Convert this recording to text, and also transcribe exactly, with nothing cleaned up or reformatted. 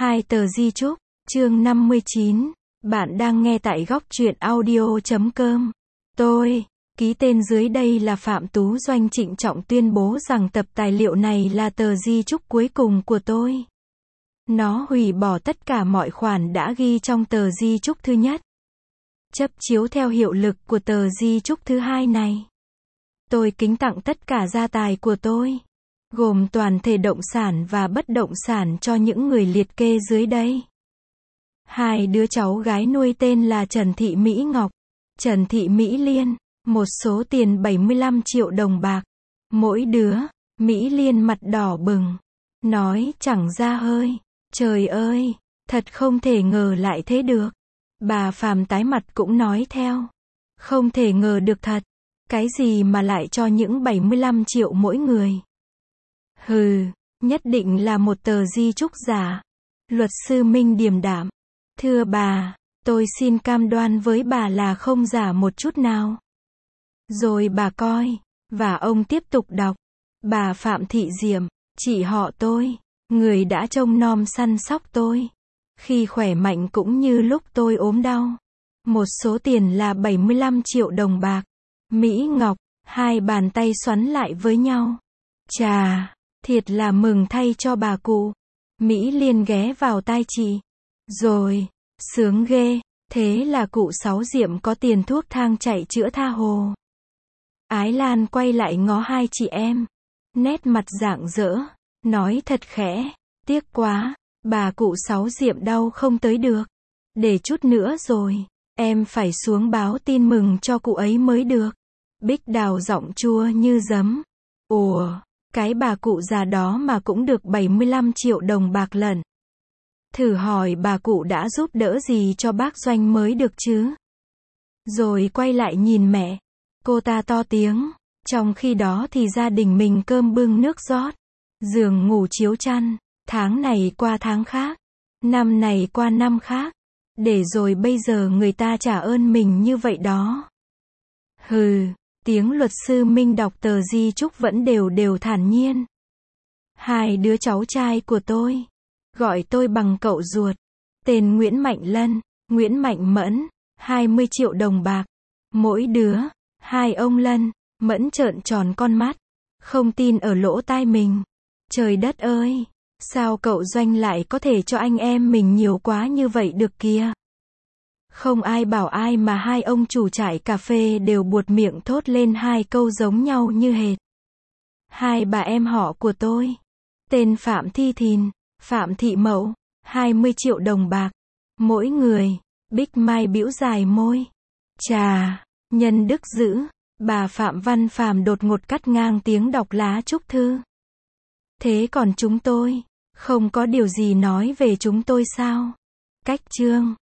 Hai tờ di chúc, chương năm mươi chín. Bạn đang nghe tại góc truyện audio chấm com. Tôi, ký tên dưới đây là Phạm Tú Doanh, trịnh trọng tuyên bố rằng tập tài liệu này là tờ di chúc cuối cùng của tôi. Nó hủy bỏ tất cả mọi khoản đã ghi trong tờ di chúc thứ nhất, chấp chiếu theo hiệu lực của tờ di chúc thứ hai này. Tôi kính tặng tất cả gia tài của tôi, gồm toàn thể động sản và bất động sản, cho những người liệt kê dưới đây. Hai đứa cháu gái nuôi tên là Trần Thị Mỹ Ngọc, Trần Thị Mỹ Liên, một số tiền bảy mươi lăm triệu đồng bạc. Mỗi đứa, Mỹ Liên mặt đỏ bừng, nói chẳng ra hơi. Trời ơi, thật không thể ngờ lại thế được. Bà Phàm tái mặt cũng nói theo. Không thể ngờ được thật. Cái gì mà lại cho những bảy mươi lăm triệu mỗi người? Hừ, nhất định là một tờ di chúc giả. Luật sư Minh điềm đạm. Thưa bà, tôi xin cam đoan với bà là không giả một chút nào. Rồi bà coi, và ông tiếp tục đọc. Bà Phạm Thị Diệm, chị họ tôi, người đã trông nom săn sóc tôi, khi khỏe mạnh cũng như lúc tôi ốm đau. Một số tiền là bảy mươi lăm triệu đồng bạc. Mỹ Ngọc, hai bàn tay xoắn lại với nhau. Chà, thiệt là mừng thay cho bà cụ. Mỹ Liên ghé vào tai chị. Rồi, sướng ghê, thế là cụ Sáu Diệm có tiền thuốc thang chạy chữa tha hồ. Ái Lan quay lại ngó hai chị em, nét mặt rạng rỡ, nói thật khẽ, tiếc quá, bà cụ Sáu Diệm đau không tới được. Để chút nữa rồi, em phải xuống báo tin mừng cho cụ ấy mới được. Bích Đào giọng chua như giấm. Ủa, cái bà cụ già đó mà cũng được bảy mươi lăm triệu đồng bạc lận. Thử hỏi bà cụ đã giúp đỡ gì cho bác Doanh mới được chứ? Rồi quay lại nhìn mẹ. Cô ta to tiếng. Trong khi đó thì gia đình mình cơm bưng nước rót, giường ngủ chiếu chăn, tháng này qua tháng khác, năm này qua năm khác, để rồi bây giờ người ta trả ơn mình như vậy đó. Hừ, tiếng luật sư Minh đọc tờ di chúc vẫn đều đều thản nhiên. Hai đứa cháu trai của tôi, gọi tôi bằng cậu ruột, tên Nguyễn Mạnh Lân, Nguyễn Mạnh Mẫn, hai mươi triệu đồng bạc. Mỗi đứa, hai ông Lân. Mẫn trợn tròn con mắt, không tin ở lỗ tai mình. Trời đất ơi, sao cậu Doanh lại có thể cho anh em mình nhiều quá như vậy được kìa? Không ai bảo ai mà hai ông chủ trại cà phê đều buột miệng thốt lên hai câu giống nhau như hệt. Hai bà em họ của tôi, tên Phạm Thi Thìn, Phạm Thị Mậu, hai mươi triệu đồng bạc. Mỗi người. Bích Mai bĩu dài môi. Chà, nhân đức dữ. Bà Phạm Văn Phàm đột ngột cắt ngang tiếng đọc lá chúc thư. Thế còn chúng tôi, không có điều gì nói về chúng tôi sao? Cách chương.